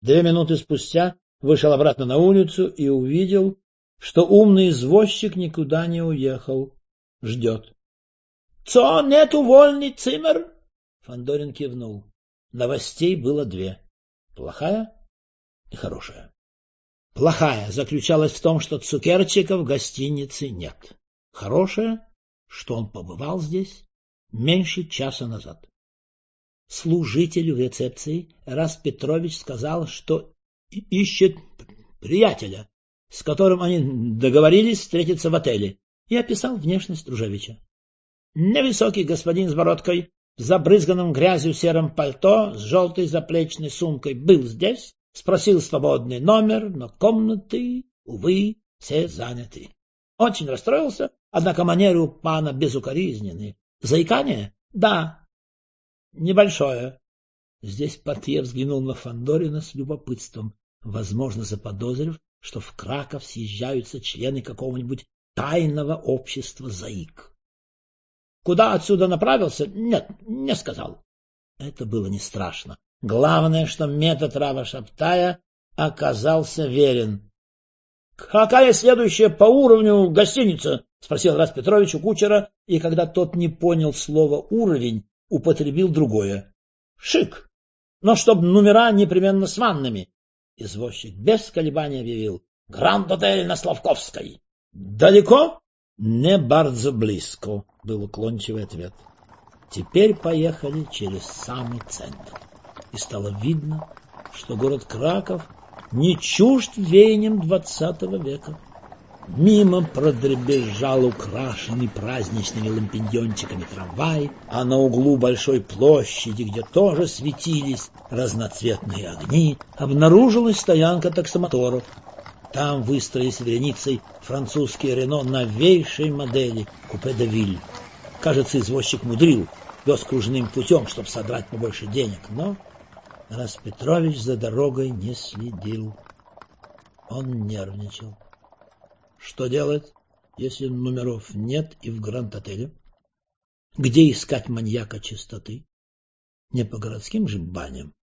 2 минуты спустя вышел обратно на улицу и увидел, что умный извозчик никуда не уехал. Ждет. — Цо, нету вольный цимер? Фандорин кивнул. Новостей было 2. Плохая и хорошая. Плохая заключалась в том, что Цукерчика в гостинице нет. Хорошая, что он побывал здесь меньше часа назад. Служителю в рецепции Эрас Петрович сказал, что ищет приятеля, с которым они договорились встретиться в отеле, и описал внешность Ружевича. Невысокий господин с бородкой, в забрызганном грязью сером пальто, с желтой заплечной сумкой был здесь, спросил свободный номер, но комнаты, увы, все заняты. Очень расстроился, однако манеры у пана безукоризненные. Заикание? Да. Небольшое. Здесь портье взглянул на Фандорина с любопытством, возможно, заподозрив, что в Краков съезжаются члены какого-нибудь тайного общества заик. Куда отсюда направился? Нет, не сказал. Это было не страшно. Главное, что метод Рава Шабтая оказался верен. — Какая следующая по уровню гостиница? — спросил Эрас Петрович у кучера, и когда тот не понял слова «уровень», употребил другое. — Шик, но чтоб номера непременно с ваннами. Извозчик без колебаний объявил: — Гранд-отель на Славковской. — Далеко? — Не bardzo близко, — был уклончивый ответ. Теперь поехали через самый центр, и стало видно, что город Краков не чужд веянием 20 века. Мимо продребезжал украшенный праздничными лампиньончиками трамвай, а на углу большой площади, где тоже светились разноцветные огни, обнаружилась стоянка таксомоторов. Там выстроились вереницей французские Рено новейшей модели купе де Виль. Кажется, извозчик мудрил, вез кружным путем, чтобы содрать побольше денег, но Эрас Петрович за дорогой не следил. Он нервничал. Что делать, если номеров нет и в Гранд-отеле? Где искать маньяка чистоты? Не по городским же баням.